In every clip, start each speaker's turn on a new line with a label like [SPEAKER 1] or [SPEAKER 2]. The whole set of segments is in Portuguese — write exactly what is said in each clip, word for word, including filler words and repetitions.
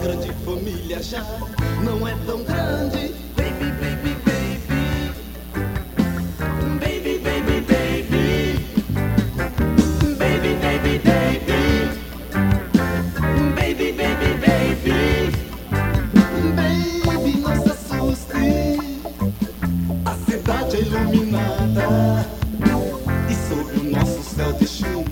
[SPEAKER 1] grande família já não é tão grande. Baby, baby, baby. Baby, baby, baby. Baby, baby, baby. Baby, baby, baby. Baby, não se assuste. A cidade é iluminada e sob o nosso céu de chumbo.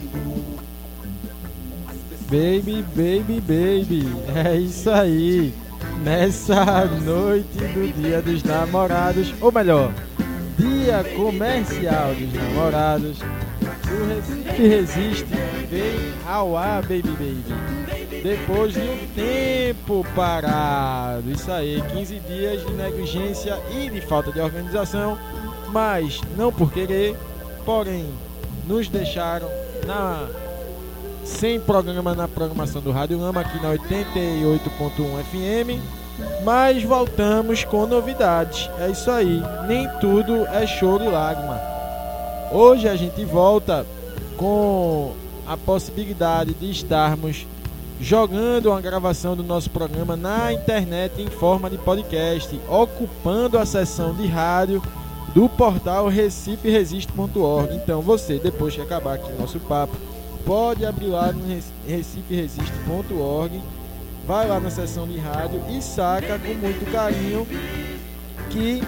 [SPEAKER 2] Baby, baby, baby, é isso aí. Nessa noite do Dia dos Namorados, ou melhor, Dia Comercial dos Namorados, o Recife Resiste vem ao ar, baby, baby. Depois de um tempo parado, isso aí, quinze dias de negligência e de falta de organização, mas não por querer, porém nos deixaram na sem programa na programação do Rádio Lama aqui na oitenta e oito ponto um F M, mas voltamos com novidades. É isso aí, nem tudo é choro e lágrima. Hoje a gente volta com a possibilidade de estarmos jogando uma gravação do nosso programa na internet em forma de podcast, ocupando a seção de rádio do portal recife resiste ponto org. Então você, depois que acabar aqui o nosso papo, pode abrir lá no recife resiste ponto org, vai lá na seção de rádio e saca com muito carinho que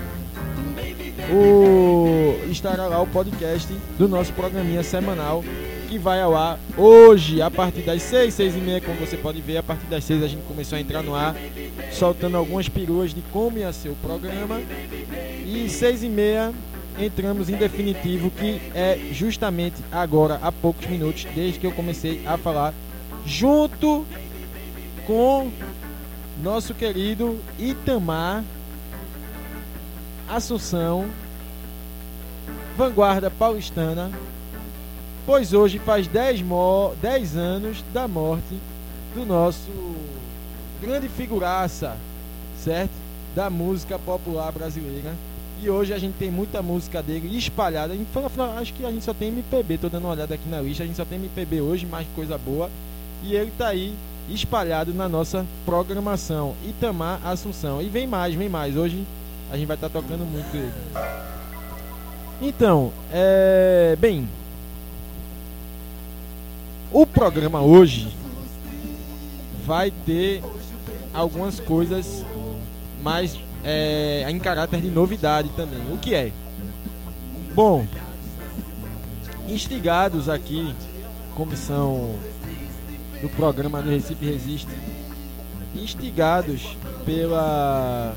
[SPEAKER 2] o, estará lá o podcast do nosso programinha semanal, que vai ao ar hoje a partir das seis, seis e meia, como você pode ver. A partir das seis a gente começou a entrar no ar, soltando algumas peruas de como ia ser o programa, e seis e meia entramos em definitivo, que é justamente agora, há poucos minutos, desde que eu comecei a falar, junto com nosso querido Itamar Assunção, vanguarda paulistana, pois hoje faz dez anos da morte do nosso grande figuraça, certo? Da música popular brasileira. E hoje a gente tem muita música dele espalhada. Acho que a gente só tem M P B, tô dando uma olhada aqui na lista, a gente só tem M P B hoje, mais coisa boa. E ele tá aí espalhado na nossa programação. Itamar Assunção. E vem mais, vem mais. Hoje a gente vai estar tá tocando muito ele. Então, é... bem, o programa hoje vai ter algumas coisas mais é, em caráter de novidade também. O que é? Bom, instigados aqui, comissão do programa do Recife Resiste, instigados pela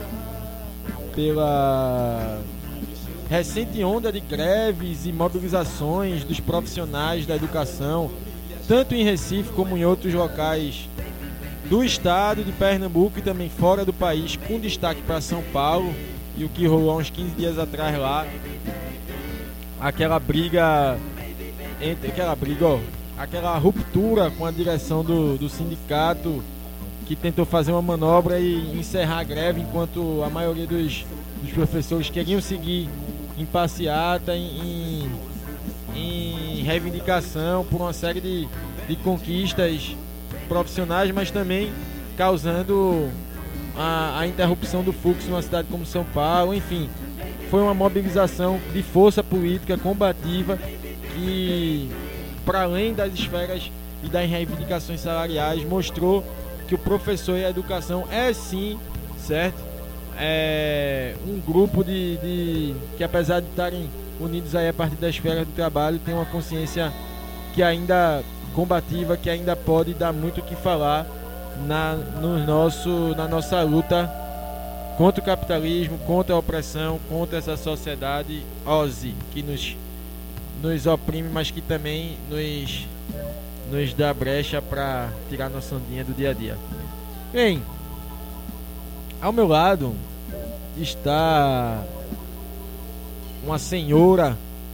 [SPEAKER 2] pela recente onda de greves e mobilizações dos profissionais da educação, tanto em Recife como em outros locais do estado de Pernambuco e também fora do país, com destaque para São Paulo e o que rolou há uns quinze dias atrás lá, aquela briga entre aquela briga, ó, aquela ruptura com a direção do, do sindicato, que tentou fazer uma manobra e encerrar a greve, enquanto a maioria dos, dos professores queriam seguir em passeata, em, em, em reivindicação por uma série de, de conquistas profissionais, mas também causando a, a interrupção do fluxo numa cidade como São Paulo. Enfim, foi uma mobilização de força política combativa que, para além das esferas e das reivindicações salariais, mostrou que o professor e a educação é sim, certo? É um grupo de, de que, apesar de estarem unidos aí a partir das esferas do trabalho, tem uma consciência que ainda combativa, que ainda pode dar muito o que falar na, no nosso, na nossa luta contra o capitalismo, contra a opressão, contra essa sociedade ose que nos, nos oprime, mas que também nos, nos dá brecha para tirar nossa ondinha do dia a dia. Bem, ao meu lado está uma senhora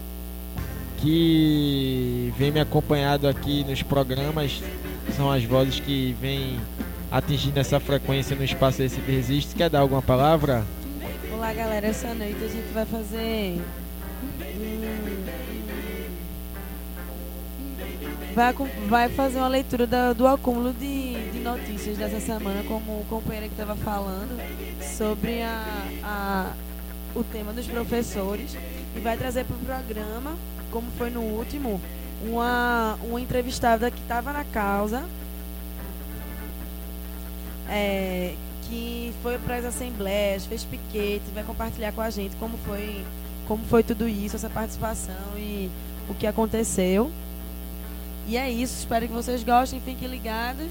[SPEAKER 2] que vem me acompanhando aqui nos programas, são as vozes que vêm atingindo essa frequência no Espaço Recife Resiste. Quer dar alguma palavra?
[SPEAKER 3] Olá galera, essa noite a gente vai fazer hum, vai, vai fazer uma leitura da, do acúmulo de, de notícias dessa semana, como o companheiro que estava falando, sobre a, a, o tema dos professores, e vai trazer para o programa, como foi no último, uma, uma entrevistada que estava na causa, é, que foi para as assembleias, fez piquete, vai compartilhar com a gente como foi, como foi tudo isso, essa participação e o que aconteceu. E é isso, espero que vocês gostem, fiquem ligados.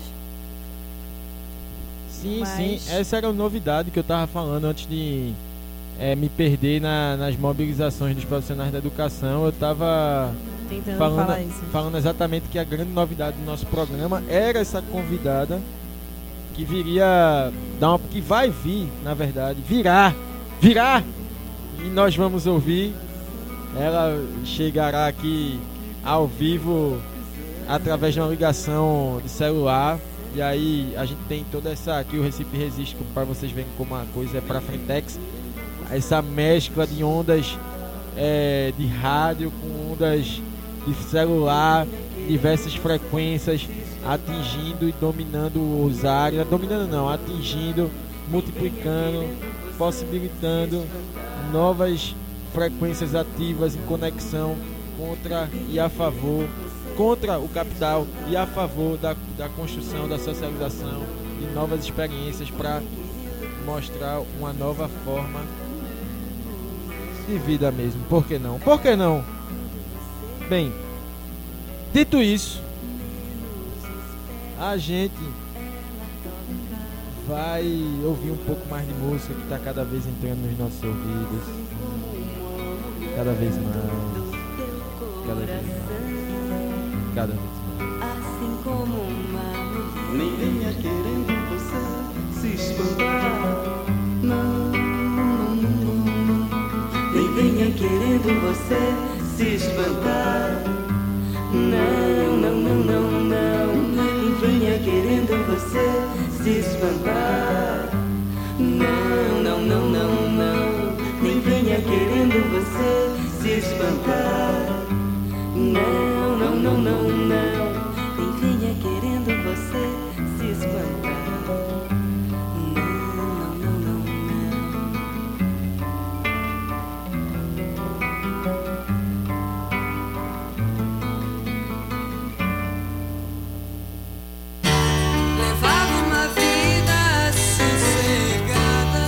[SPEAKER 2] Sim,
[SPEAKER 3] Mas...
[SPEAKER 2] sim, essa era a novidade que eu estava falando antes de é, me perder na, nas mobilizações dos profissionais da educação. Eu estava
[SPEAKER 3] tentando
[SPEAKER 2] falando,
[SPEAKER 3] falar isso.
[SPEAKER 2] falando exatamente que a grande novidade do nosso programa era essa convidada que viria, dar uma, que vai vir, na verdade, virá, virá, e nós vamos ouvir. Ela chegará aqui ao vivo através de uma ligação de celular. E aí a gente tem toda essa aqui, o Recife Resiste, para vocês verem como a coisa é para Frentex. Essa mescla de ondas é, de rádio com ondas de celular, diversas frequências, atingindo e dominando os áreas. Dominando não, atingindo, multiplicando, possibilitando novas frequências ativas em conexão contra e a favor, contra o capital e a favor da, da construção, da socialização de novas experiências para mostrar uma nova forma de vida mesmo. Por que não? Por que não? Bem, dito isso, a gente vai ouvir um pouco mais de música que está cada vez entrando nos nossos ouvidos. Cada vez mais. Cada vez mais. Cada vez mais.
[SPEAKER 4] Assim como uma
[SPEAKER 1] Nem venha querendo você se espantar. Não, não, não.
[SPEAKER 4] nem venha querendo você se espantar. Não, não, não, não, não. Nem venha querendo você se espantar. Não, não, não, não, não. Nem venha querendo você se espantar. Não, não, não, não, não. Nem venha querendo você se espantar. Não, não, não, não, levava uma vida sossegada,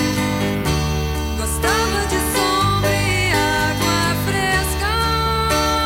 [SPEAKER 4] gostava de sombra e água fresca.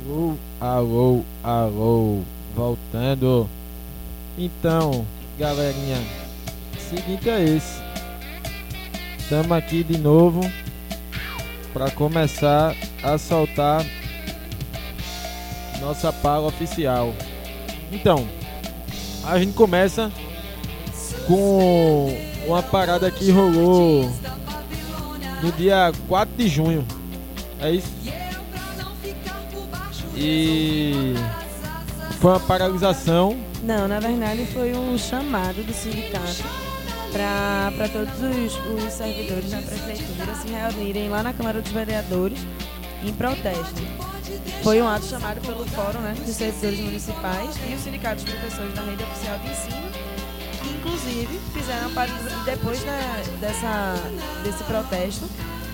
[SPEAKER 2] Alô, alô, alô, voltando. Então, galerinha, o seguinte é esse. Estamos aqui de novo para começar a soltar nossa pala oficial. Então, a gente começa com uma parada que rolou no dia quatro de junho. É isso? E foi uma paralisação.
[SPEAKER 3] Não, na verdade foi um chamado do sindicato para todos os, os servidores da prefeitura se reunirem lá na Câmara dos Vereadores em protesto. Foi um ato chamado pelo Fórum, né, dos Servidores Municipais e o Sindicato dos Professores da Rede Oficial de Ensino, que inclusive fizeram a paralisação depois da, dessa, desse protesto.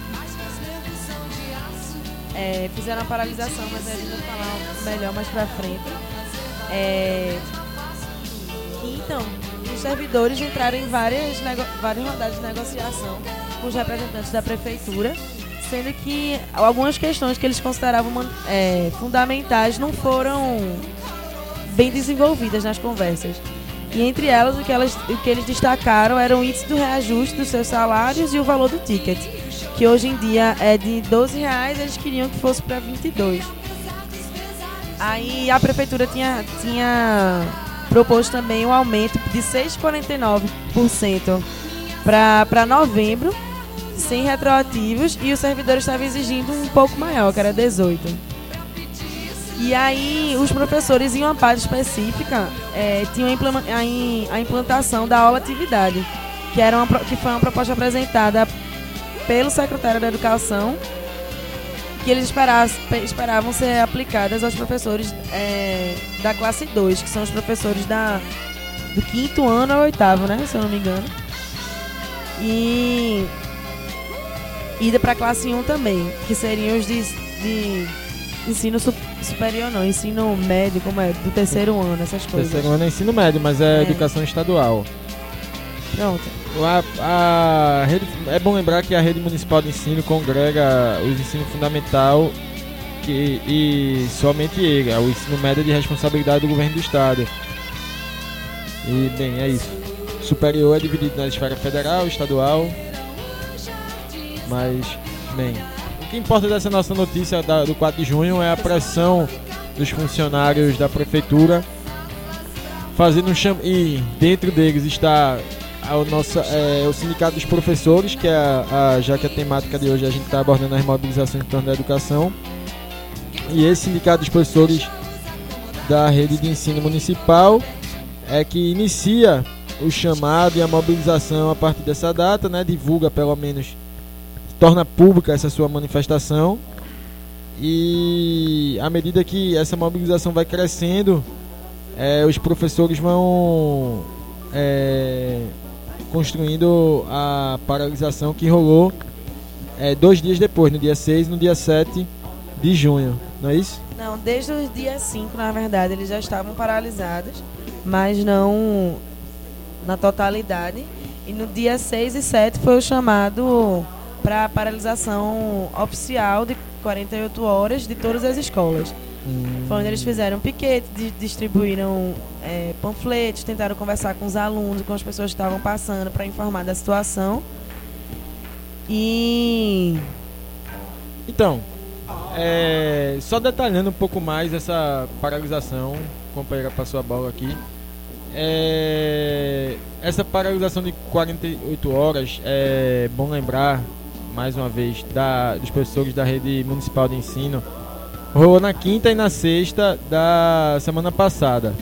[SPEAKER 3] É, fizeram a paralisação, mas a gente vai falar melhor mais pra frente. É, então, os servidores entraram em várias, nego, várias rodadas de negociação com os representantes da prefeitura, sendo que algumas questões que eles consideravam é, fundamentais não foram bem desenvolvidas nas conversas. E entre elas, o que, elas, o que eles destacaram era o índice do reajuste dos seus salários e o valor do ticket, que hoje em dia é de doze reais, eles queriam que fosse para vinte e dois. Aí a prefeitura tinha, tinha proposto também um aumento de seis vírgula quarenta e nove por cento para novembro, sem retroativos, e os servidores estavam exigindo um pouco maior, que era dezoito. E aí os professores, em uma parte específica, é, tinham a implantação da aula atividade, que, era uma, que foi uma proposta apresentada pelo secretário da Educação, que eles esperavam ser aplicadas aos professores é, da classe dois, que são os professores da, do quinto ano ao oitavo, né, se eu não me engano. E ida para a classe um também, que seriam os de, de ensino su, superior, não, ensino médio, como é, do terceiro ano, essas coisas. Terceiro
[SPEAKER 2] ano é ensino médio, mas é, é. educação estadual.
[SPEAKER 3] Pronto.
[SPEAKER 2] A, a rede, é bom lembrar que a rede municipal de ensino congrega o ensino fundamental que, e somente ele, o ensino médio é de responsabilidade do governo do estado. E bem, é isso. Superior é dividido na esfera federal, estadual. Mas, bem, o que importa dessa nossa notícia da, do quatro de junho é a pressão dos funcionários da prefeitura fazendo um cham... e dentro deles está o, nossa, é, o Sindicato dos Professores, que é a, a, já que a temática de hoje a gente está abordando as mobilizações em torno da educação, e esse Sindicato dos Professores da Rede de Ensino Municipal é que inicia o chamado e a mobilização a partir dessa data, né, divulga pelo menos, torna pública essa sua manifestação, e à medida que essa mobilização vai crescendo, é, os professores vão é, construindo a paralisação que rolou é, dois dias depois, no dia seis e no dia sete de junho, não é isso?
[SPEAKER 3] Não, desde o dia cinco, na verdade, eles já estavam paralisados, mas não na totalidade, e no dia seis e sete foi o chamado para a paralisação oficial de quarenta e oito horas de todas as escolas. Hum. Foi onde eles fizeram um piquete, distribuíram é, panfletos, tentaram conversar com os alunos, com as pessoas que estavam passando para informar da situação. E
[SPEAKER 2] então, é, só detalhando um pouco mais essa paralisação, o companheiro passou a bola aqui. É, essa paralisação de quarenta e oito horas, é bom lembrar mais uma vez da, dos professores da rede municipal de ensino, rolou na quinta e na sexta da semana passada.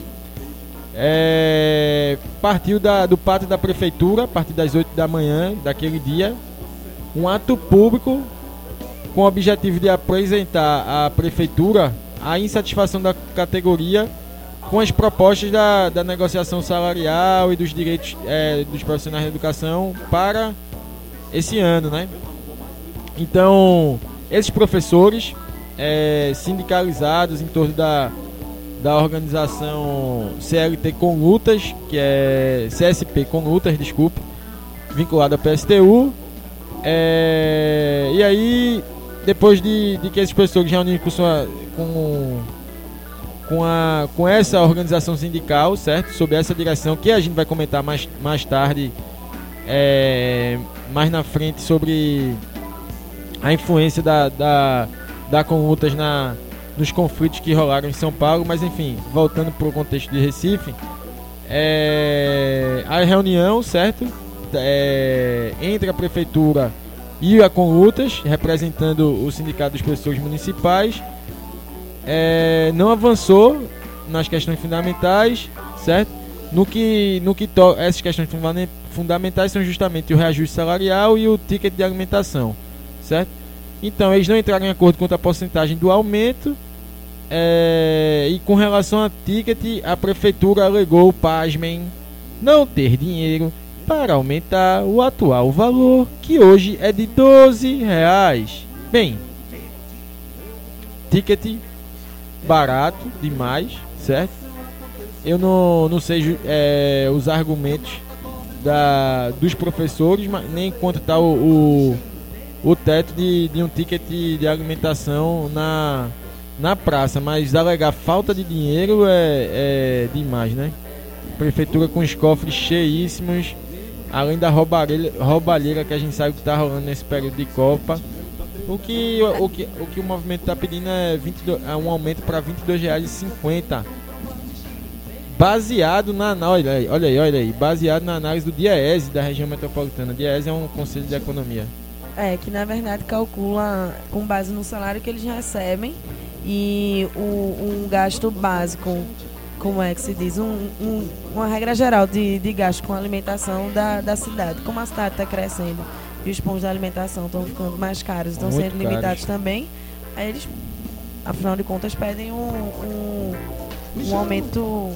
[SPEAKER 2] É, partiu da, do pátio da prefeitura a partir das oito da manhã daquele dia um ato público com o objetivo de apresentar à prefeitura a insatisfação da categoria com as propostas da, da negociação salarial e dos direitos é, dos profissionais da educação para esse ano, né? Então, esses professores é, sindicalizados em torno da, da organização C L T com lutas, que é C S P com lutas, desculpe, vinculada à P S T U, é, e aí depois de, de que esses professores reuniram com, sua, com, com, a, com essa organização sindical, certo? Sob essa direção, que a gente vai comentar mais, mais tarde, é, mais na frente, sobre a influência da, da, da Conlutas na, nos conflitos que rolaram em São Paulo. Mas enfim, voltando para o contexto de Recife, é, a reunião, certo? É, entre a prefeitura e a Conlutas, representando o sindicato dos professores municipais, é, não avançou nas questões fundamentais, certo? No que, no que to- essas questões funda- fundamentais são justamente o reajuste salarial e o ticket de alimentação, certo? Então eles não entraram em acordo quanto à porcentagem do aumento, é, e com relação a ticket, a prefeitura alegou, pasmem, não ter dinheiro para aumentar o atual valor, que hoje é de doze reais. Bem, ticket barato demais, certo? Eu não, não sei é, os argumentos da, dos professores, mas nem quanto está o, o, o teto de, de um ticket de alimentação na, na praça, mas alegar falta de dinheiro é, é demais, né? Prefeitura com os cofres cheíssimos, além da roubalheira, roubalheira que a gente sabe que está rolando nesse período de Copa. O que o, que, o, que o movimento está pedindo é, vinte e dois, é um aumento para vinte e dois reais e cinquenta centavos. Baseado na olha aí, olha aí, olha aí, baseado na análise do DIEESE da região metropolitana. DIEESE é um conselho de economia.
[SPEAKER 3] É, que na verdade calcula com base no salário que eles recebem e o, um gasto básico, como é que se diz, um, um, uma regra geral de, de gasto com alimentação da, da cidade. Como a cidade está crescendo e os pontos de alimentação estão ficando mais caros, estão
[SPEAKER 2] Muito
[SPEAKER 3] sendo limitados
[SPEAKER 2] caros.
[SPEAKER 3] também, aí eles, afinal de contas, pedem um, um, um aumento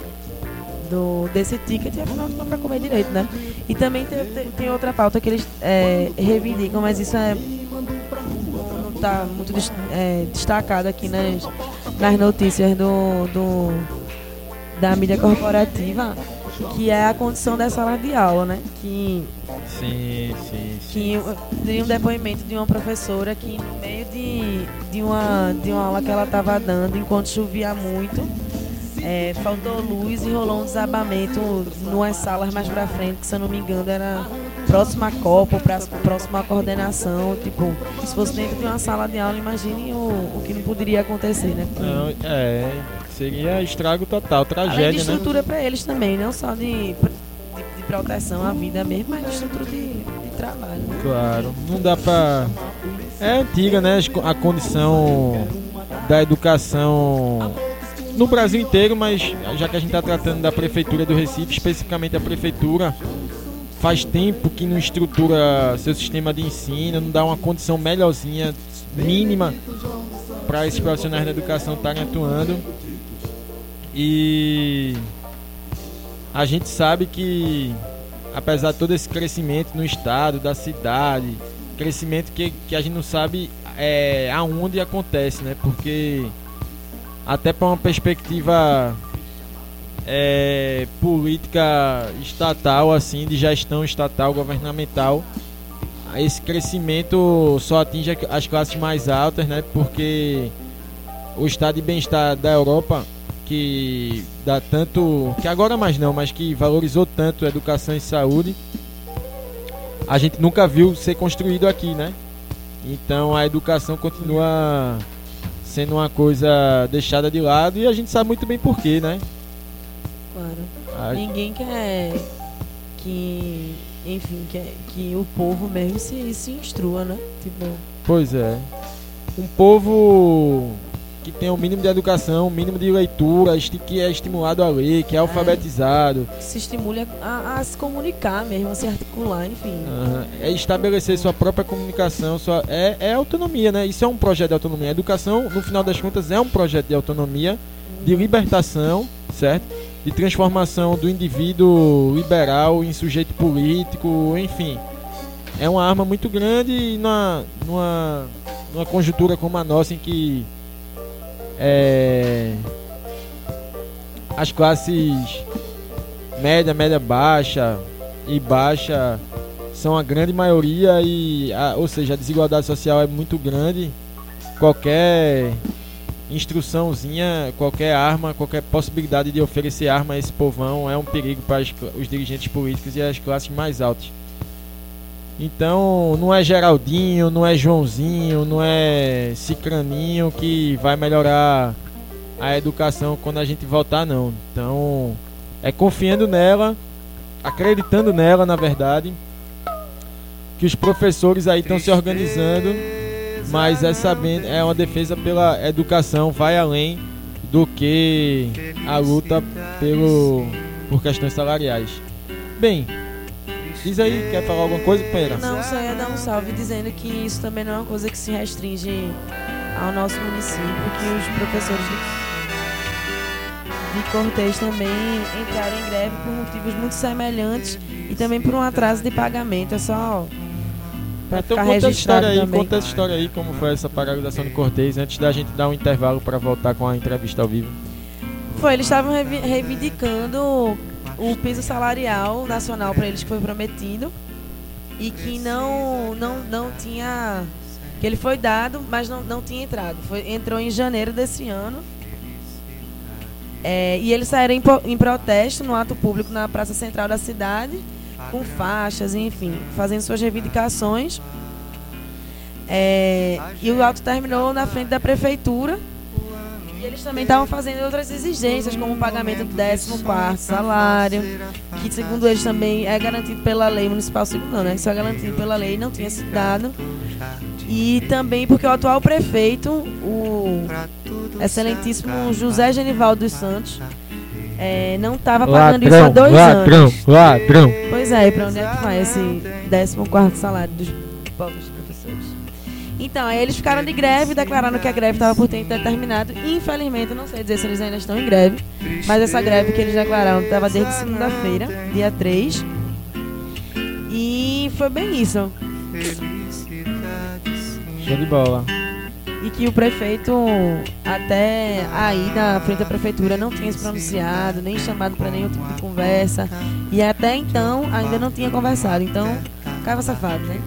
[SPEAKER 3] do, desse ticket, afinal não dá para comer direito, né? E também tem, tem, tem outra pauta que eles é, reivindicam, mas isso é, não está muito des, é, destacado aqui nas, nas notícias do... do da mídia corporativa, que é a condição da sala de aula, né? Que,
[SPEAKER 2] Sim, sim, sim.
[SPEAKER 3] que eu dei um depoimento de uma professora que no meio de, de, uma, de uma aula que ela estava dando, enquanto chovia muito, é, faltou luz e rolou um desabamento numas salas mais pra frente, que se eu não me engano era próxima à Copa, pra, próxima à coordenação. Tipo, se fosse dentro de uma sala de aula, imagine o, o que não poderia acontecer, né?
[SPEAKER 2] Não, é, seria estrago total, tragédia,
[SPEAKER 3] Além de
[SPEAKER 2] né?
[SPEAKER 3] estrutura para eles também, não só de, de, de proteção à vida mesmo, mas de estrutura de, de trabalho. Né?
[SPEAKER 2] Claro, não dá pra... É antiga, né, a condição da educação no Brasil inteiro, mas já que a gente está tratando da Prefeitura do Recife, especificamente a Prefeitura, faz tempo que não estrutura seu sistema de ensino, não dá uma condição melhorzinha, mínima, para esses profissionais da educação estarem atuando. E a gente sabe que, apesar de todo esse crescimento no estado, da cidade, crescimento que, que a gente não sabe é, aonde acontece, né? Porque até para uma perspectiva é, política estatal, assim, de gestão estatal, governamental, esse crescimento só atinge as classes mais altas, né? Porque o estado de bem-estar da Europa, que dá tanto, que agora mais não, mas que valorizou tanto educação e saúde, a gente nunca viu ser construído aqui, né? Então a educação continua sendo uma coisa deixada de lado e a gente sabe muito bem por quê, né?
[SPEAKER 3] Claro.
[SPEAKER 2] A...
[SPEAKER 3] Ninguém quer que, enfim, que, que o povo mesmo se, se instrua, né? Tipo...
[SPEAKER 2] Pois é. Um povo que tem um mínimo de educação, um mínimo de leitura, que é estimulado a ler, que é alfabetizado.
[SPEAKER 3] Que se estimule a, a se comunicar mesmo, a se articular, enfim.
[SPEAKER 2] Uhum. É estabelecer sua própria comunicação, sua, é, é autonomia, né? Isso é um projeto de autonomia. A educação, no final das contas, é um projeto de autonomia, de libertação, certo? De transformação do indivíduo liberal em sujeito político, enfim. É uma arma muito grande e numa, numa, numa conjuntura como a nossa, em que é, as classes média, média baixa e baixa são a grande maioria, e a, ou seja, a desigualdade social é muito grande. Qualquer instruçãozinha, qualquer arma, qualquer possibilidade de oferecer arma a esse povão é um perigo para as, os dirigentes políticos e as classes mais altas. Então não é Geraldinho, não é Joãozinho, não é Cicraninho que vai melhorar a educação quando a gente voltar, não. Então é confiando nela, acreditando nela, na verdade, que os professores aí estão se organizando, mas é sabendo, é uma defesa pela educação, vai além do que a luta pelo, por questões salariais. Bem, diz aí, quer falar alguma coisa, Pera?
[SPEAKER 3] Não, só ia dar um salve dizendo que isso também não é uma coisa que se restringe ao nosso município, que os professores de, de Cortês também entraram em greve por motivos muito semelhantes e também por um atraso de pagamento. É só para
[SPEAKER 2] então
[SPEAKER 3] ficar
[SPEAKER 2] conta
[SPEAKER 3] registrado
[SPEAKER 2] essa história aí,
[SPEAKER 3] também.
[SPEAKER 2] conta essa história aí, como foi essa paralisação de Cortês, antes da gente dar um intervalo para voltar com a entrevista ao vivo.
[SPEAKER 3] Foi, eles estavam revi- reivindicando o piso salarial nacional para eles que foi prometido e que não, não, não tinha, que ele foi dado, mas não, não tinha entrado. Foi, entrou em janeiro desse ano. É, e eles saíram em, po- em protesto no ato público na praça central da cidade, com faixas, enfim, fazendo suas reivindicações. É, e o ato terminou na frente da prefeitura. E eles também estavam fazendo outras exigências, como o pagamento do décimo quarto salário, que segundo eles também é garantido pela lei municipal, segundo não, né? Isso é garantido pela lei, não tinha sido dado. E também porque o atual prefeito, o excelentíssimo José Genivaldo dos Santos, é, não estava pagando isso há dois
[SPEAKER 2] ladrão,
[SPEAKER 3] anos.
[SPEAKER 2] ladrão.
[SPEAKER 3] Pois é, e para onde é que vai esse décimo quarto salário dos pobres professores? Então, aí eles ficaram de greve, declararam que a greve estava por tempo determinado. Infelizmente, eu não sei dizer se eles ainda estão em greve, mas essa greve que eles declararam estava desde segunda-feira, dia três. E foi bem isso.
[SPEAKER 2] Show de bola.
[SPEAKER 3] E que o prefeito, até aí na frente da prefeitura, não tinha se pronunciado, nem chamado para nenhum tipo de conversa. E até então, ainda não tinha conversado. Então, cava safado, né?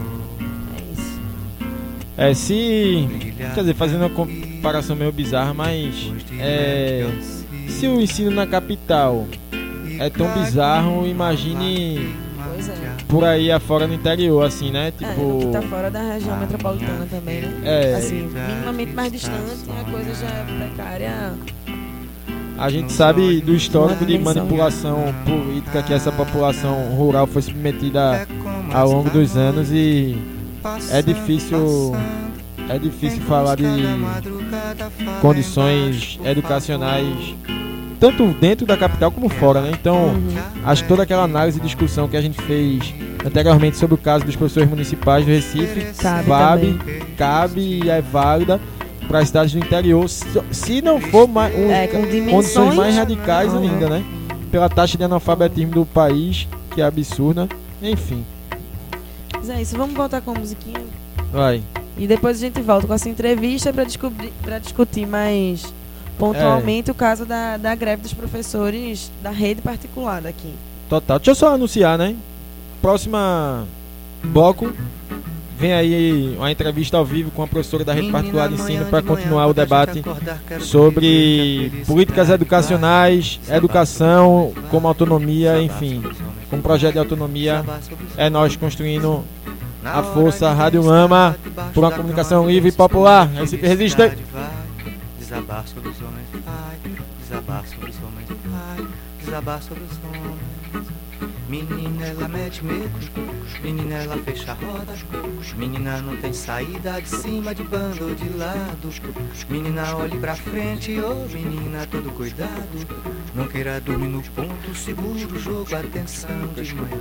[SPEAKER 2] É, se... Quer dizer, fazendo uma comparação meio bizarra, mas... É, se o ensino na capital é tão bizarro, imagine
[SPEAKER 3] Pois é.
[SPEAKER 2] por aí afora no interior, assim, né?
[SPEAKER 3] É,
[SPEAKER 2] Tipo...
[SPEAKER 3] que tá fora da região metropolitana também, né?
[SPEAKER 2] É.
[SPEAKER 3] Assim, minimamente mais distante, a coisa já é precária.
[SPEAKER 2] A gente sabe do histórico de
[SPEAKER 3] Dimensão.
[SPEAKER 2] manipulação política que essa população rural foi submetida ao longo dos anos, e é difícil, é difícil falar de condições educacionais tanto dentro da capital como fora, né? Então,
[SPEAKER 3] Uhum.
[SPEAKER 2] acho que toda aquela análise e discussão que a gente fez anteriormente sobre o caso dos professores municipais do Recife
[SPEAKER 3] Cabe
[SPEAKER 2] cabe,
[SPEAKER 3] também.
[SPEAKER 2] cabe e é válida para as cidades do interior, se, se não for mais, um,
[SPEAKER 3] É, com
[SPEAKER 2] condições
[SPEAKER 3] dimensões
[SPEAKER 2] mais radicais
[SPEAKER 3] Uhum.
[SPEAKER 2] ainda, né? Pela taxa de analfabetismo do país, que é absurda. Enfim,
[SPEAKER 3] Mas é isso, vamos voltar com a musiquinha.
[SPEAKER 2] vai.
[SPEAKER 3] E depois a gente volta com essa entrevista para descobrir, para discutir mais pontualmente o caso da, da greve dos professores da rede particular daqui.
[SPEAKER 2] Total. Deixa eu só anunciar, né? Próxima bloco, vem aí uma entrevista ao vivo com a professora da rede particular de ensino para continuar o debate sobre políticas educacionais, educação como autonomia, enfim, como projeto de autonomia. É nós construindo a força Rádio Lama por uma comunicação livre e popular. Recife resiste.
[SPEAKER 5] Desabar sobre os homens, vai. Desabar sobre os homens, vai. Desabar sobre os homens. Menina, ela mete medo. Menina, ela fecha a roda. Menina, não tem saída de cima, de banda ou de lado. Menina, olhe pra frente, ô oh, menina, todo cuidado. Não queira dormir no ponto, segura o jogo, atenção de manhã.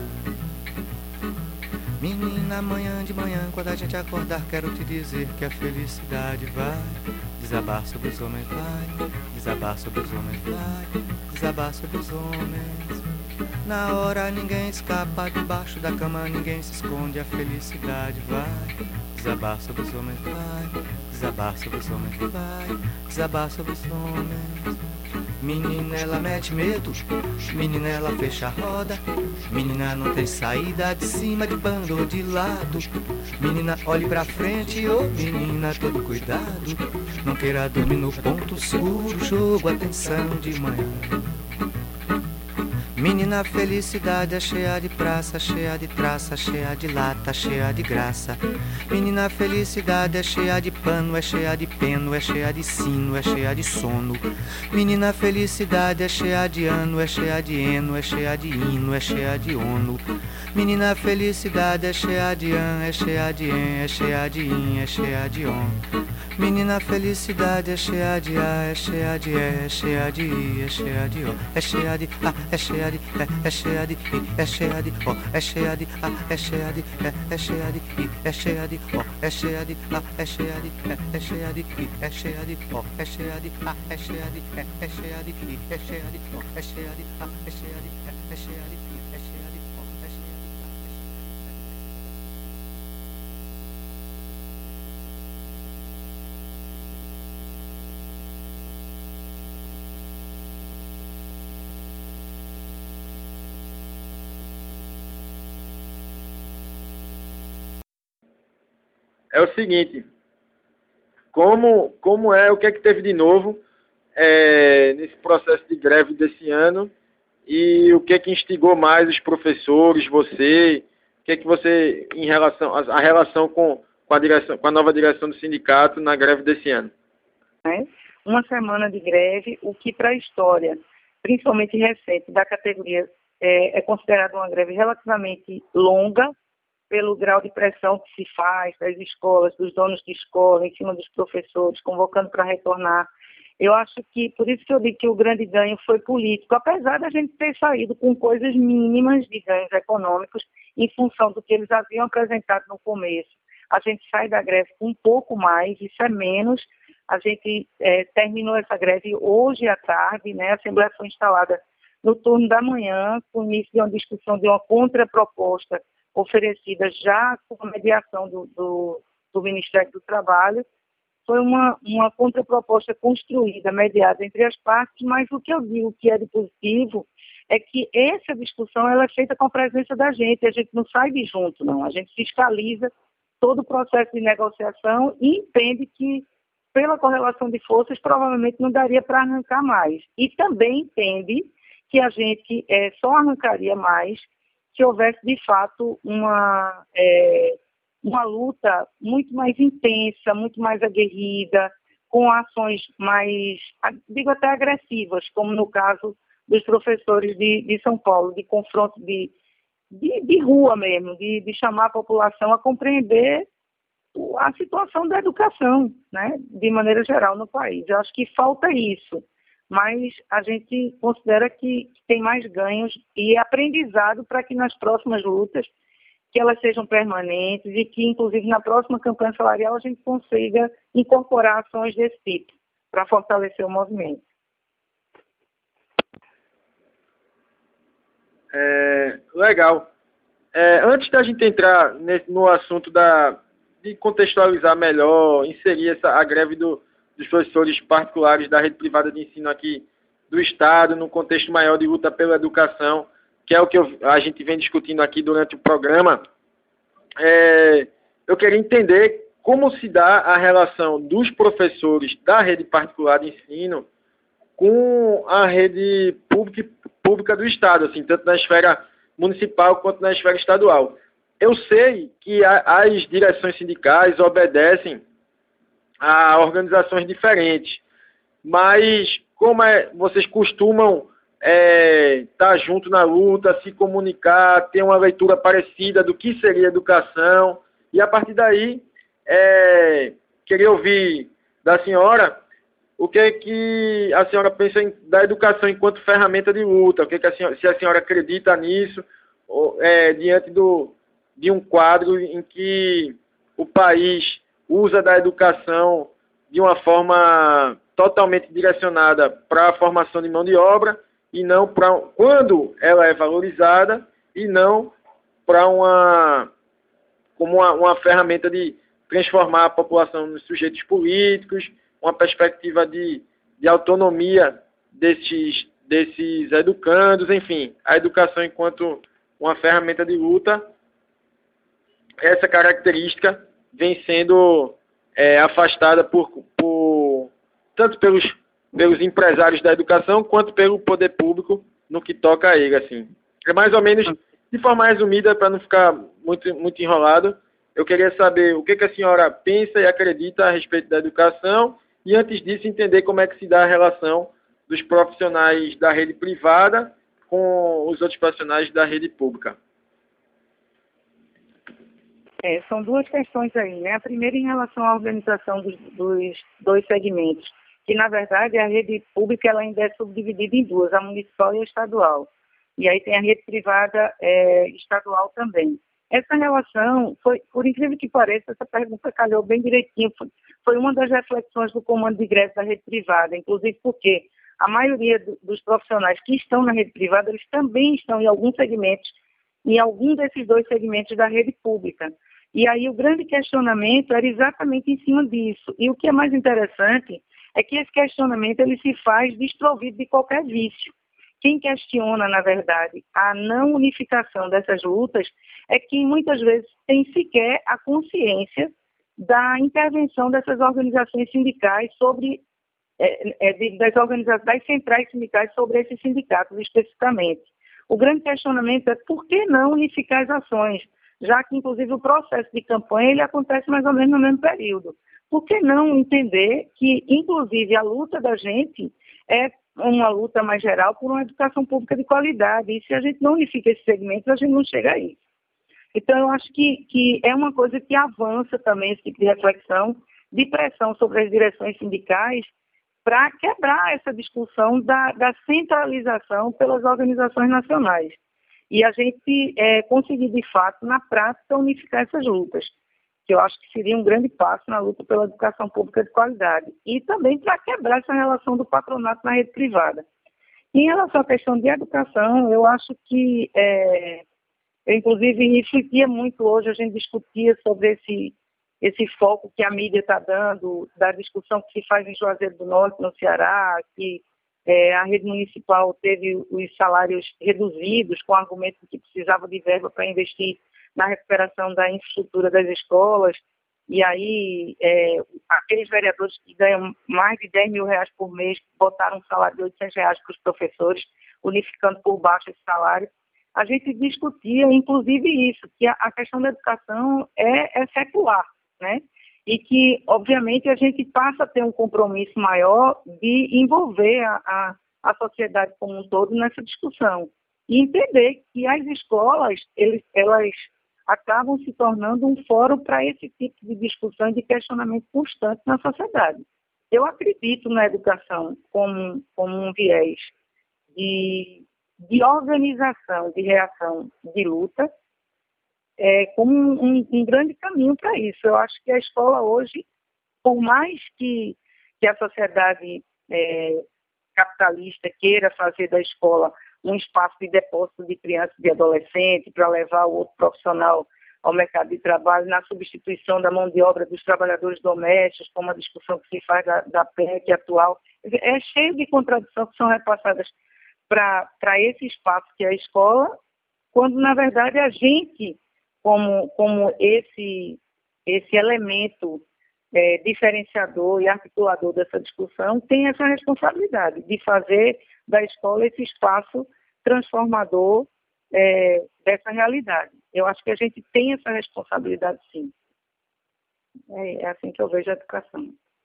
[SPEAKER 5] Menina, amanhã de manhã, quando a gente acordar, quero te dizer que a felicidade vai desabar sobre os homens, vai desabar sobre os homens, vai desabar sobre os homens. Na hora ninguém escapa, debaixo da cama ninguém se esconde. A felicidade vai desabar sobre os homens, vai desabar sobre os homens, vai desabar sobre os homens. Menina, ela mete medo, menina, ela fecha a roda. Menina, não tem saída de cima, de bando ou de lado. Menina, olhe pra frente, ô oh, menina, todo cuidado. Não queira dormir no ponto seguro, jogo, atenção de manhã. Menina, felicidade é cheia de praça, cheia de traça, cheia de lata, cheia de graça. Menina, felicidade é cheia de pano, é cheia de peno, é cheia de sino, é cheia de sono. Menina, felicidade é cheia de ano, é cheia de eno, é cheia de hino, é cheia de ono. Menina, felicidade é cheia de an, é cheia de en, é cheia de in, é cheia de on. Menina, felicidade é cheia de a, é cheia de é, é cheia de i, é cheia de o, é cheia de a, é cheia de é, é cheia de i, é cheia de o, é cheia de a, é cheia de é, é cheia de i, é cheia de o, é cheia de a, é cheia de é, é cheia de i, é cheia de o, é cheia de a, é cheia de é, é cheia de i, é cheia de o, é cheia de a, é cheia de é, é cheia de i, é cheia de o, é cheia de
[SPEAKER 2] É o seguinte, como, como é, o que é que teve de novo é, nesse processo de greve desse ano e o que é que instigou mais os professores, você, o que é que você, em relação, a, a relação com, com, a direção, com a nova direção do sindicato na greve desse ano?
[SPEAKER 6] É, uma semana de greve, o que para a história, principalmente recente, da categoria, é, é considerado uma greve relativamente longa, pelo grau de pressão que se faz das escolas, dos donos de escola, em cima dos professores, convocando para retornar. Eu acho que, por isso que eu digo que o grande ganho foi político, apesar da gente ter saído com coisas mínimas de ganhos econômicos em função do que eles haviam apresentado no começo. A gente sai da greve com um pouco mais, isso é menos. A gente é, terminou essa greve hoje à tarde, né? A Assembleia foi instalada no turno da manhã, com o início de uma discussão de uma contraproposta oferecida já com a mediação do, do, do Ministério do Trabalho. Foi uma, uma contraproposta construída, mediada entre as partes, mas o que eu digo que é de positivo é que essa discussão ela é feita com a presença da gente, a gente não sai de junto, não, a gente fiscaliza todo o processo de negociação e entende que, pela correlação de forças, provavelmente não daria para arrancar mais. E também entende que a gente é, só arrancaria mais se houvesse, de fato, uma, é, uma luta muito mais intensa, muito mais aguerrida, com ações mais, digo até agressivas, como no caso dos professores de, de São Paulo, de confronto de, de, de rua mesmo, de, de chamar a população a compreender a situação da educação, né, de maneira geral no país. Eu acho que falta isso. Mas a gente considera que tem mais ganhos e aprendizado para que nas próximas lutas, que elas sejam permanentes e que, inclusive, na próxima campanha salarial a gente consiga incorporar ações desse tipo, para fortalecer o movimento.
[SPEAKER 2] É, legal. É, antes da gente entrar nesse, no assunto da, de contextualizar melhor, inserir essa, a greve do dos professores particulares da rede privada de ensino aqui do Estado, no contexto maior de luta pela educação, que é o que eu, a gente vem discutindo aqui durante o programa, é, eu queria entender como se dá a relação dos professores da rede particular de ensino com a rede pública, pública do Estado, assim, tanto na esfera municipal quanto na esfera estadual. Eu sei que a, as direções sindicais obedecem a organizações diferentes, mas como é, vocês costumam é, estar junto na luta, se comunicar, ter uma leitura parecida do que seria educação, e a partir daí, é, queria ouvir da senhora o que é que a senhora pensa em, da educação enquanto ferramenta de luta, o que é que a senhora, se a senhora acredita nisso, ou, é, diante do, de um quadro em que o país usa da educação de uma forma totalmente direcionada para a formação de mão de obra e não para quando ela é valorizada e não para uma como uma, uma ferramenta de transformar a população nos sujeitos políticos, uma perspectiva de, de autonomia desses, desses educandos, enfim, a educação enquanto uma ferramenta de luta, essa característica vem sendo é, afastada por, por, tanto pelos, pelos empresários da educação quanto pelo poder público no que toca a ele. Assim. É mais ou menos, de forma resumida, para não ficar muito, muito enrolado, eu queria saber o que, que a senhora pensa e acredita a respeito da educação e, antes disso, entender como é que se dá a relação dos profissionais da rede privada com os outros profissionais da rede pública.
[SPEAKER 6] É, são duas questões aí, né? A primeira em relação à organização dos, dos dois segmentos, que, na verdade, a rede pública ela ainda é subdividida em duas, a municipal e a estadual. E aí tem a rede privada é, estadual também. Essa relação, foi, por incrível que pareça, essa pergunta calhou bem direitinho. Foi, foi uma das reflexões do comando de greve da rede privada, inclusive porque a maioria do, dos profissionais que estão na rede privada, eles também estão em alguns segmentos, em algum desses dois segmentos da rede pública. E aí o grande questionamento era exatamente em cima disso. E o que é mais interessante é que esse questionamento ele se faz desprovido de qualquer vício. Quem questiona, na verdade, a não unificação dessas lutas é quem muitas vezes tem sequer a consciência da intervenção dessas organizações sindicais sobre, é, é, das organizações, das centrais sindicais sobre esses sindicatos especificamente. O grande questionamento é por que não unificar as ações, já que, inclusive, o processo de campanha ele acontece mais ou menos no mesmo período. Por que não entender que, inclusive, a luta da gente é uma luta mais geral por uma educação pública de qualidade? E se a gente não unifica esses segmentos, a gente não chega a isso. Então, eu acho que, que é uma coisa que avança também esse tipo de reflexão, de pressão sobre as direções sindicais, para quebrar essa discussão da, da centralização pelas organizações nacionais. E a gente é, conseguir, de fato, na prática, unificar essas lutas, que eu acho que seria um grande passo na luta pela educação pública de qualidade. E também para quebrar essa relação do patronato na rede privada. Em relação à questão de educação, eu acho que, é, eu, inclusive, refletia muito hoje, a gente discutia sobre esse, esse foco que a mídia está dando, da discussão que se faz em Juazeiro do Norte, no Ceará, que É, a rede municipal teve os salários reduzidos com o argumento de que precisava de verba para investir na recuperação da infraestrutura das escolas, e aí é, aqueles vereadores que ganham mais de dez mil reais por mês botaram um salário de oitocentos reais para os professores, unificando por baixo esse salário. A gente discutia, inclusive, isso, que a, a questão da educação é, é secular, né? E que, obviamente, a gente passa a ter um compromisso maior de envolver a, a, a sociedade como um todo nessa discussão. E entender que as escolas, eles, elas acabam se tornando um fórum para esse tipo de discussão e de questionamento constante na sociedade. Eu acredito na educação como, como um viés de, de organização, de reação, de luta, É, como um, um, um grande caminho para isso. Eu acho que a escola hoje, por mais que, que a sociedade é, capitalista queira fazer da escola um espaço de depósito de crianças e de adolescentes para levar o outro profissional ao mercado de trabalho, na substituição da mão de obra dos trabalhadores domésticos, como a discussão que se faz da, da P E C atual, é cheio de contradições que são repassadas para esse espaço que é a escola, quando, na verdade, a gente como, como esse, esse elemento é, diferenciador e articulador dessa discussão, tem essa responsabilidade de fazer da escola esse espaço transformador é, dessa realidade. Eu acho que a gente tem essa responsabilidade, sim. É, é assim que eu vejo a educação.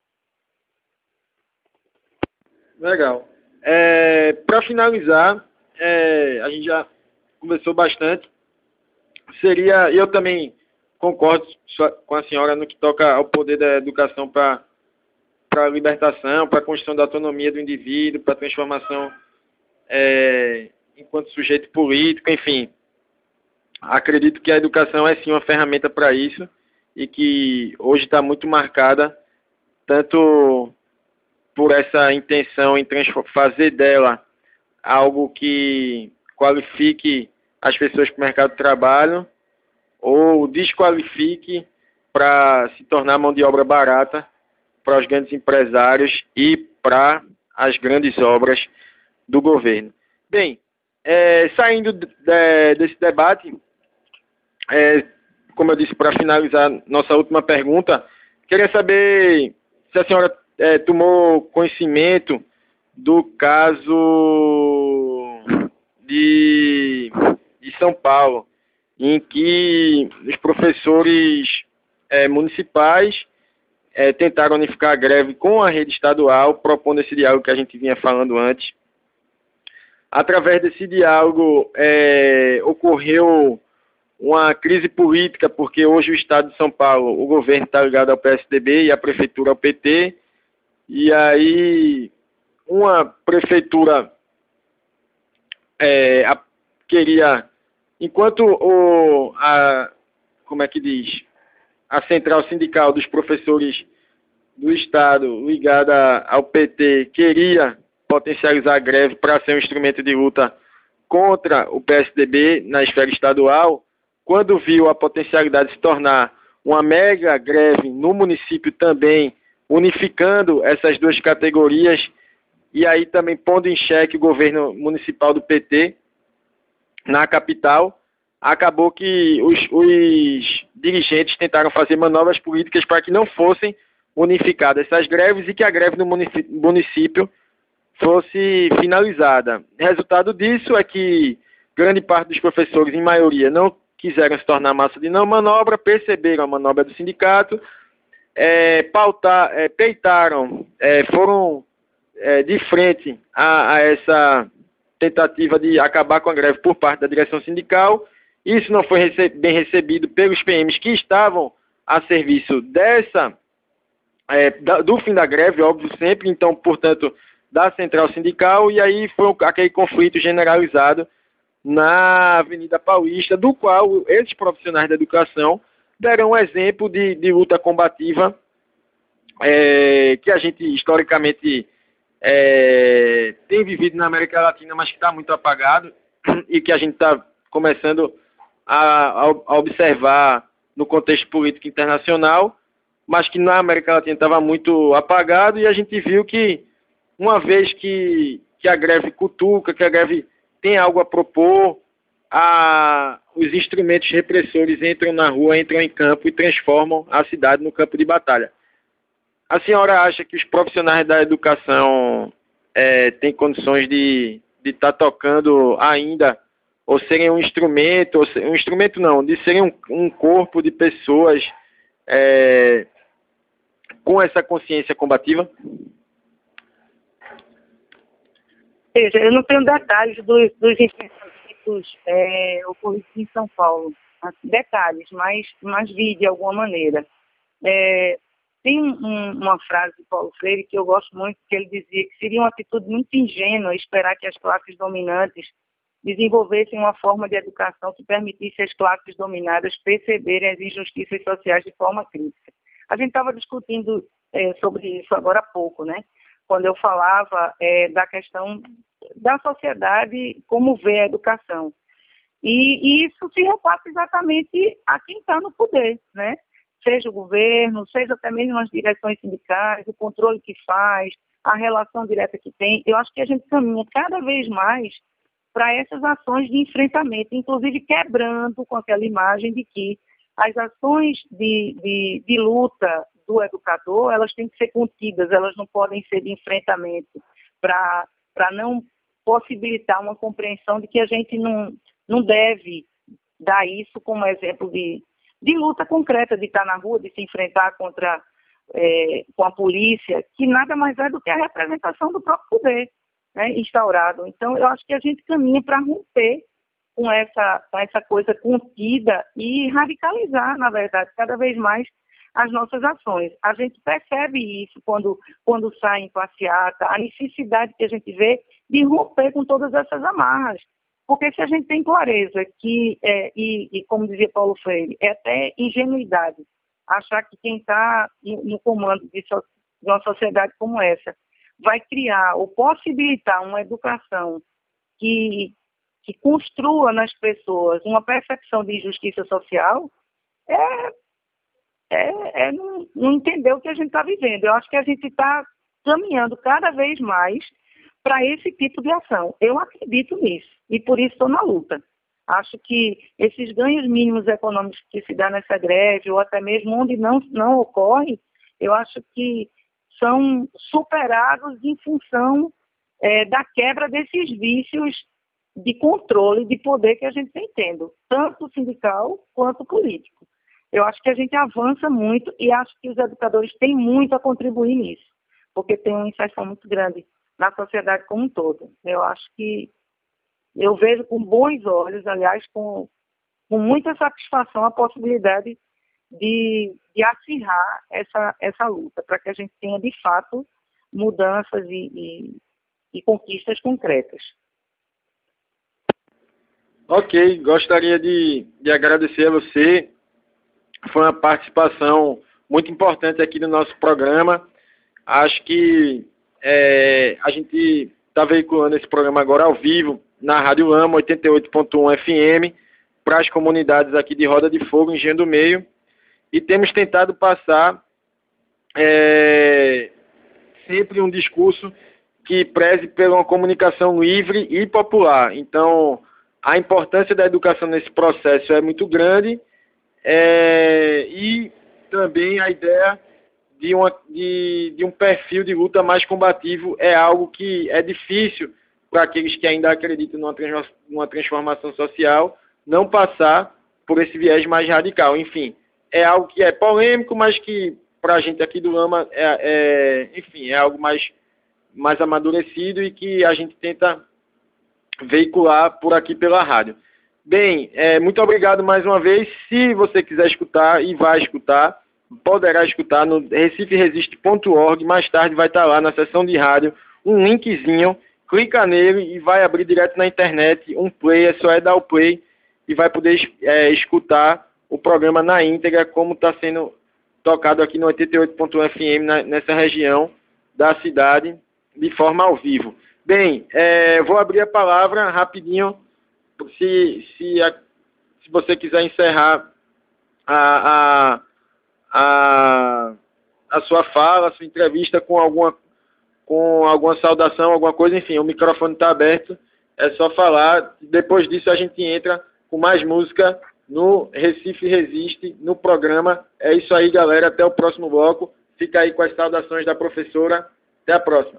[SPEAKER 2] Legal. É, para finalizar, é, a gente já conversou bastante. Seria, eu também concordo com a senhora no que toca ao poder da educação para a libertação, para a construção da autonomia do indivíduo, para a transformação é, enquanto sujeito político, enfim. Acredito que a educação é sim uma ferramenta para isso e que hoje está muito marcada tanto por essa intenção em fazer dela
[SPEAKER 7] algo que qualifique as pessoas para o mercado de trabalho ou desqualifique para se tornar mão de obra barata para os grandes empresários e para as grandes obras do governo. Bem, é, saindo de, de, desse debate, é, como eu disse, para finalizar nossa última pergunta, queria saber se a senhora é, tomou conhecimento do caso de, de São Paulo, em que os professores é, municipais é, tentaram unificar a greve com a rede estadual, propondo esse diálogo que a gente vinha falando antes. Através desse diálogo, é, ocorreu uma crise política, porque hoje o Estado de São Paulo, o governo está ligado ao P S D B e a prefeitura ao P T, e aí uma prefeitura é, a, queria, enquanto o, a, como é que diz, a central sindical dos professores do Estado ligada ao P T queria potencializar a greve para ser um instrumento de luta contra o P S D B na esfera estadual, quando viu a potencialidade de se tornar uma mega greve no município também, unificando essas duas categorias, e aí também pondo em xeque o governo municipal do P T na capital, acabou que os, os dirigentes tentaram fazer manobras políticas para que não fossem unificadas essas greves e que a greve no município fosse finalizada. Resultado disso é que grande parte dos professores, em maioria, não quiseram se tornar massa de não manobra, perceberam a manobra do sindicato, é, pautar, é, peitaram, é, foram é, de frente a, a essa tentativa de acabar com a greve por parte da direção sindical. Isso não foi rece- bem recebido pelos P Ms que estavam a serviço dessa, é, da, do fim da greve, óbvio, sempre, então, portanto, da central sindical, e aí foi aquele conflito generalizado na Avenida Paulista, do qual esses profissionais da educação deram um exemplo de, de luta combativa é, que a gente historicamente é, tem vivido na América Latina, mas que está muito apagado e que a gente está começando a, a observar no contexto político internacional, mas que na América Latina estava muito apagado, e a gente viu que uma vez que, que a greve cutuca, que a greve tem algo a propor, a, os instrumentos repressores entram na rua, entram em campo e transformam a cidade no campo de batalha. A senhora acha que os profissionais da educação é, têm condições de estar tá tocando ainda, ou serem um instrumento, ou ser, um instrumento não, de serem um, um corpo de pessoas é, com essa consciência combativa?
[SPEAKER 6] Veja, eu não tenho detalhes dos, dos enfrentamentos é, ocorridos em São Paulo. Detalhes, mas, mas vi de alguma maneira. É, tem um, uma frase de Paulo Freire que eu gosto muito, que ele dizia que seria uma atitude muito ingênua esperar que as classes dominantes desenvolvessem uma forma de educação que permitisse às classes dominadas perceberem as injustiças sociais de forma crítica. A gente estava discutindo é, sobre isso agora há pouco, né? Quando eu falava é, da questão da sociedade, como vê a educação. E, e isso se repassa exatamente a quem está no poder, né? Seja o governo, seja até mesmo as direções sindicais, o controle que faz, a relação direta que tem. Eu acho que a gente caminha cada vez mais para essas ações de enfrentamento, inclusive quebrando com aquela imagem de que as ações de, de, de luta do educador, elas têm que ser contidas, elas não podem ser de enfrentamento, para para não possibilitar uma compreensão de que a gente não, não deve dar isso como exemplo de, de luta concreta, de estar na rua, de se enfrentar contra, é, com a polícia, que nada mais é do que a representação do próprio poder, né, instaurado. Então, eu acho que a gente caminha para romper com essa, com essa coisa contida e radicalizar, na verdade, cada vez mais as nossas ações. A gente percebe isso quando, quando sai em passeata, a necessidade que a gente vê de romper com todas essas amarras. Porque se a gente tem clareza que, é, e, e como dizia Paulo Freire, é até ingenuidade achar que quem está no comando de, so, de uma sociedade como essa vai criar ou possibilitar uma educação que, que construa nas pessoas uma percepção de injustiça social, é, é, é não, não entender o que a gente está vivendo. Eu acho que a gente está caminhando cada vez mais para esse tipo de ação. Eu acredito nisso e por isso estou na luta. Acho que esses ganhos mínimos econômicos que se dá nessa greve, ou até mesmo onde não, não ocorre, eu acho que são superados em função é, da quebra desses vícios de controle de poder que a gente vem tendo, tanto sindical quanto político. Eu acho que a gente avança muito e acho que os educadores têm muito a contribuir nisso, porque tem uma inserção muito grande na sociedade como um todo. Eu acho que eu vejo com bons olhos, aliás, com, com muita satisfação a possibilidade de, de acirrar essa, essa luta, para que a gente tenha, de fato, mudanças e, e, e conquistas concretas.
[SPEAKER 7] Ok, gostaria de, de agradecer a você. Foi uma participação muito importante aqui no nosso programa. Acho que é, a gente está veiculando esse programa agora ao vivo na Rádio Lama, oitenta e oito ponto um F M, para as comunidades aqui de Roda de Fogo, Engenho do Meio, e temos tentado passar é, sempre um discurso que preze por uma comunicação livre e popular. Então, a importância da educação nesse processo é muito grande, é, e também a ideia de, uma, de, de um perfil de luta mais combativo é algo que é difícil para aqueles que ainda acreditam numa, numa transformação social, não passar por esse viés mais radical. Enfim, é algo que é polêmico, mas que para a gente aqui do Lama é, é, enfim, é algo mais, mais amadurecido e que a gente tenta veicular por aqui pela rádio. Bem, é, muito obrigado mais uma vez. Se você quiser escutar e vai escutar, poderá escutar no recife resiste ponto org. Mais tarde vai estar lá na seção de rádio um linkzinho. Clica nele e vai abrir direto na internet um play, é só é dar o play e vai poder é, escutar o programa na íntegra, como está sendo tocado aqui no oitenta e oito ponto um F M, na, nessa região da cidade, de forma ao vivo. Bem, é, vou abrir a palavra rapidinho, se, se, a, se você quiser encerrar a, a, a, a sua fala, a sua entrevista com alguma com alguma saudação, alguma coisa, enfim, o microfone está aberto, é só falar. Depois disso a gente entra com mais música no Recife Resiste, no programa. É isso aí, galera, até o próximo bloco. Fica aí com as saudações da professora. Até a próxima.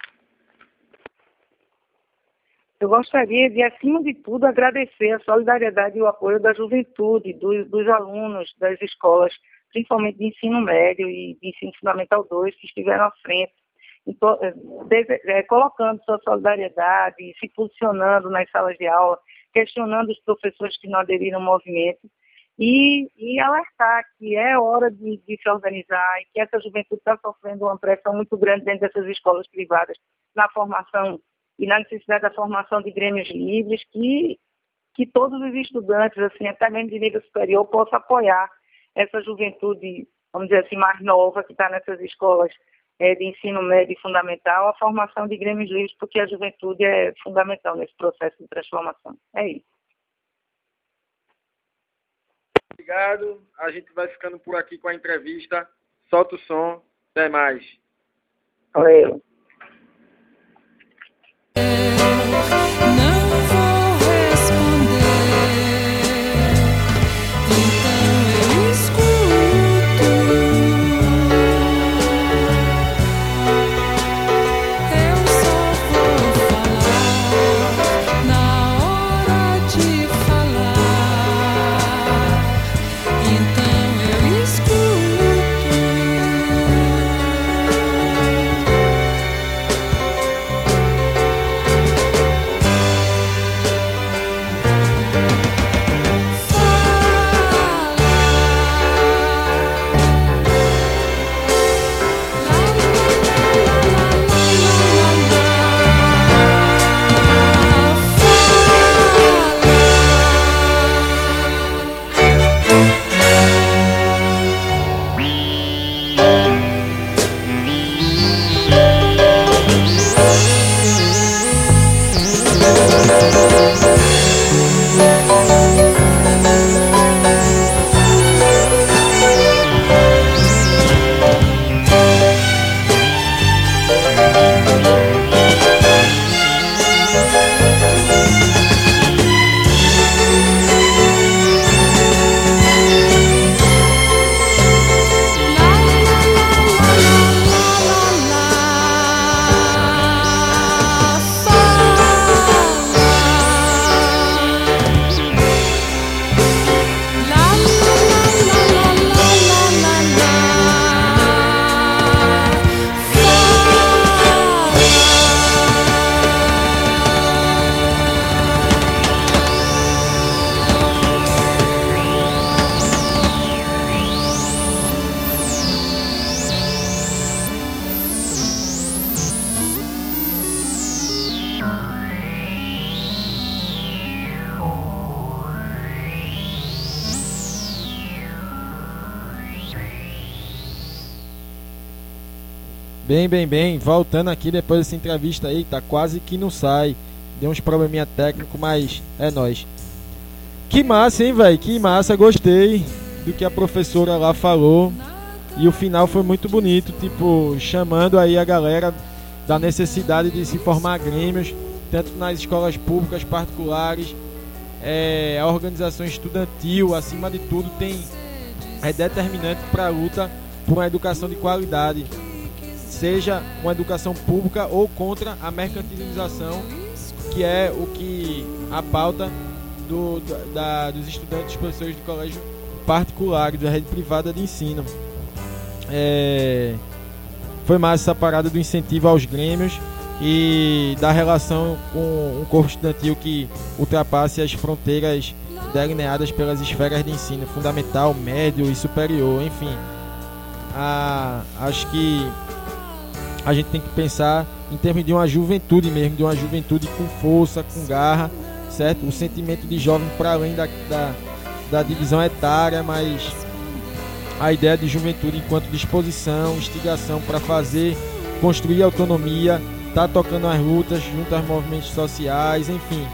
[SPEAKER 6] Eu gostaria de, acima de tudo, agradecer a solidariedade e o apoio da juventude, dos, dos alunos das escolas, principalmente de ensino médio e de ensino fundamental dois, que estiveram à frente, então, deve, é, colocando sua solidariedade, se posicionando nas salas de aula, questionando os professores que não aderiram ao movimento e, e alertar que é hora de, de se organizar e que essa juventude está sofrendo uma pressão muito grande dentro dessas escolas privadas na formação e na necessidade da formação de grêmios livres, que, que todos os estudantes, assim, até mesmo de nível superior, possam apoiar essa juventude, vamos dizer assim, mais nova que está nessas escolas É, de ensino médio e fundamental, a formação de grêmios livres, porque a juventude é fundamental nesse processo de transformação. É isso.
[SPEAKER 7] Obrigado. A gente vai ficando por aqui com a entrevista. Solta o som. Até mais.
[SPEAKER 6] Valeu.
[SPEAKER 2] Bem, bem, bem. Voltando aqui depois dessa entrevista aí, tá quase que não sai. Deu uns probleminha técnico, mas é nóis. Que massa, hein, velho? Que massa, gostei do que a professora lá falou. E o final foi muito bonito, tipo, chamando aí a galera da necessidade de se formar grêmios, tanto nas escolas públicas, particulares, é, a organização estudantil, acima de tudo, tem, é determinante para a luta por uma educação de qualidade, seja uma educação pública ou contra a mercantilização, que é o que a pauta do, da, dos estudantes, professores de colégio particulares, da rede privada de ensino. É, foi mais essa parada do incentivo aos grêmios e da relação com um corpo estudantil que ultrapasse as fronteiras delineadas pelas esferas de ensino fundamental, médio e superior. Enfim, a, acho que a gente tem que pensar em termos de uma juventude mesmo, de uma juventude com força, com garra, certo? O sentimento de jovem para além da, da, da divisão etária, mas a ideia de juventude enquanto disposição, instigação para fazer, construir autonomia, tá tocando as lutas junto aos movimentos sociais, enfim,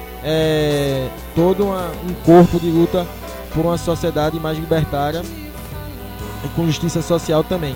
[SPEAKER 2] é todo uma, um corpo de luta por uma sociedade mais libertária e com justiça social também.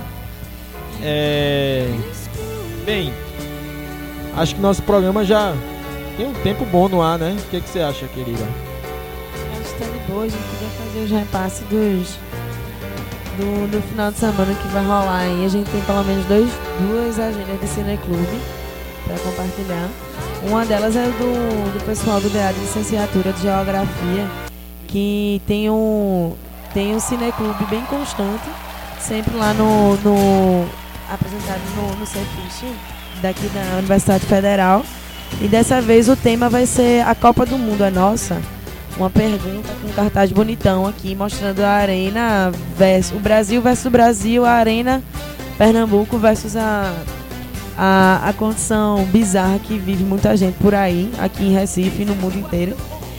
[SPEAKER 2] É... Bem, acho que nosso programa já tem um tempo bom no ar, né? O que, é que você acha, querida?
[SPEAKER 3] Acho que tá de boa, a gente podia fazer os repasses dos, do, do final de semana que vai rolar aí. A gente tem pelo menos dois, duas agendas de Cineclube para compartilhar. Uma delas é do, do pessoal do D A de Licenciatura de Geografia, que tem um, tem um Cineclube bem constante, sempre lá no, no apresentado no, no Cefish, daqui da Universidade Federal. E dessa vez o tema vai ser a Copa do Mundo é Nossa. Uma pergunta com um cartaz bonitão aqui, mostrando a Arena versus o Brasil versus o Brasil, a Arena Pernambuco versus a, a, a condição bizarra que vive muita gente por aí, aqui em Recife e no mundo inteiro.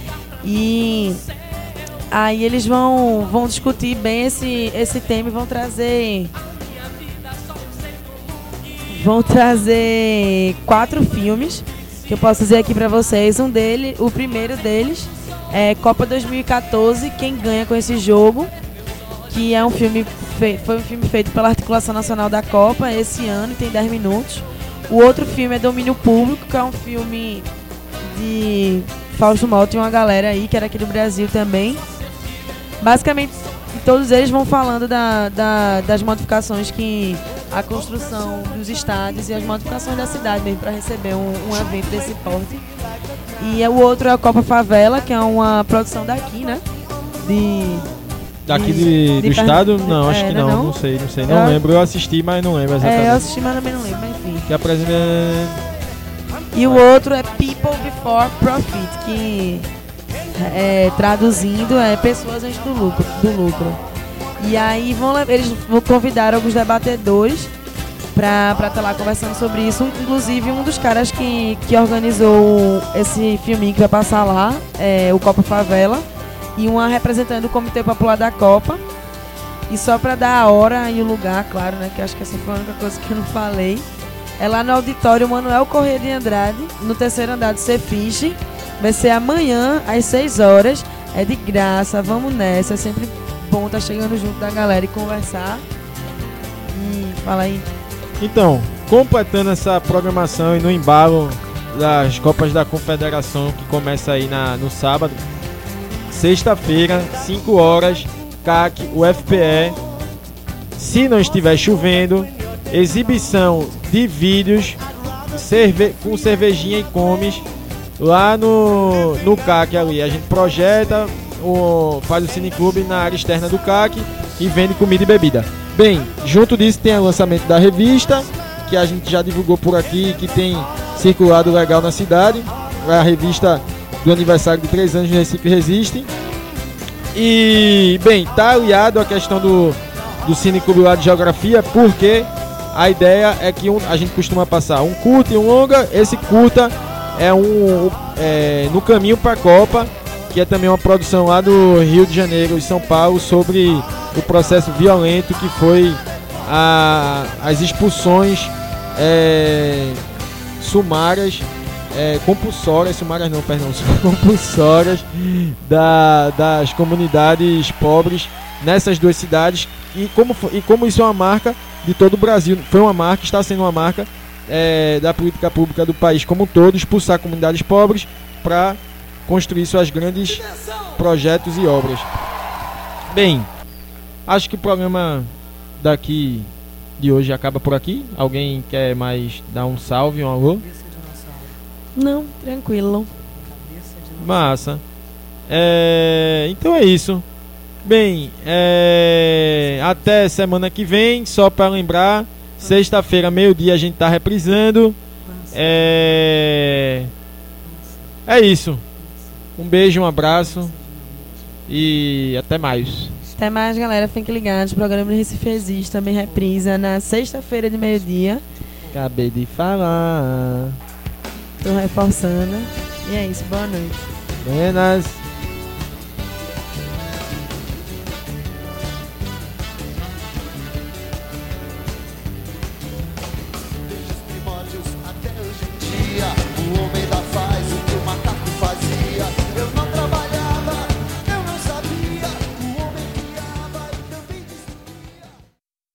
[SPEAKER 3] E aí eles vão, vão discutir bem esse, esse tema e vão trazer vão trazer quatro filmes que eu posso dizer aqui pra vocês. Um deles, o primeiro deles é Copa dois mil e quatorze, Quem Ganha com Esse Jogo, que é um filme fe- foi um filme feito pela Articulação Nacional da Copa esse ano e tem dez minutos. O outro filme é Domínio Público, que é um filme de Fausto Malta e uma galera aí, que era aqui do Brasil também. Basicamente, todos eles vão falando da, da, das modificações que a construção dos estádios e as modificações da cidade mesmo para receber um, um evento desse porte. E o outro é a Copa Favela, que é uma produção daqui, né? De,
[SPEAKER 2] Daqui
[SPEAKER 3] de,
[SPEAKER 2] de,
[SPEAKER 3] de
[SPEAKER 2] do
[SPEAKER 3] Pern-
[SPEAKER 2] estado? Não, acho
[SPEAKER 3] é,
[SPEAKER 2] que
[SPEAKER 3] não,
[SPEAKER 2] não,
[SPEAKER 3] não?
[SPEAKER 2] não sei, não sei, não
[SPEAKER 3] Eu-
[SPEAKER 2] lembro. Eu assisti, mas não lembro exatamente.
[SPEAKER 3] É, eu assisti, mas também não lembro, mas enfim.
[SPEAKER 2] Que apresenta...
[SPEAKER 3] E o outro é People Before Profit, que é, traduzindo é pessoas antes do lucro, do lucro. E aí vão, le- eles vão convidar alguns debatedores pra estar lá conversando sobre isso. Inclusive um dos caras que, que organizou esse filminho que vai passar lá, é o Copa Favela, e uma representante do Comitê Popular da Copa. E só pra dar a hora e o lugar, claro, né, que acho que essa foi a única coisa que eu não falei, é lá no auditório Manuel Corrêa de Andrade, no terceiro andar do Cefish. Vai ser amanhã às seis horas, é de graça, vamos nessa, é sempre bom estar chegando junto da galera e conversar. E fala aí.
[SPEAKER 2] Então, completando essa programação e no embalo das Copas da Confederação, que começa aí na, no sábado, sexta-feira, cinco horas, C A C, U F P E, se não estiver chovendo, exibição de vídeos cerve- com cervejinha e comes lá no, no C A C ali. A gente projeta, o, faz o cineclube na área externa do C A C e vende comida e bebida. Bem, junto disso tem o lançamento da revista, que a gente já divulgou por aqui, que tem circulado legal na cidade. É a revista do aniversário de três anos do Recife Resiste. E, bem, tá aliado à questão do, do Cineclube lá de Geografia, porque a ideia é que um, a gente costuma passar um curta e um longa. Esse curta é um é, no caminho para a Copa, que é também uma produção lá do Rio de Janeiro e São Paulo sobre o processo violento que foi a, as expulsões é, sumárias, é, compulsórias, sumárias não, perdão, compulsórias da, das comunidades pobres nessas duas cidades, e como, e como isso é uma marca de todo o Brasil, foi uma marca, está sendo uma marca é, da política pública do país como um todo, expulsar comunidades pobres para construir suas grandes projetos e obras. Bem, acho que o programa daqui de hoje acaba por aqui. Alguém quer mais dar um salve, um alô?
[SPEAKER 3] Não, tranquilo.
[SPEAKER 2] Massa. É, então é isso. Bem, é, até semana que vem. Só para lembrar, sexta-feira, meio-dia, a gente tá reprisando. É, é isso. Um beijo, um abraço e até mais.
[SPEAKER 3] Até mais, galera. Fiquem ligados. O programa do Recife Existe também reprisa na sexta-feira de meio-dia.
[SPEAKER 2] Acabei de falar.
[SPEAKER 3] Tô reforçando. E é isso. Boa noite.
[SPEAKER 2] Buenas.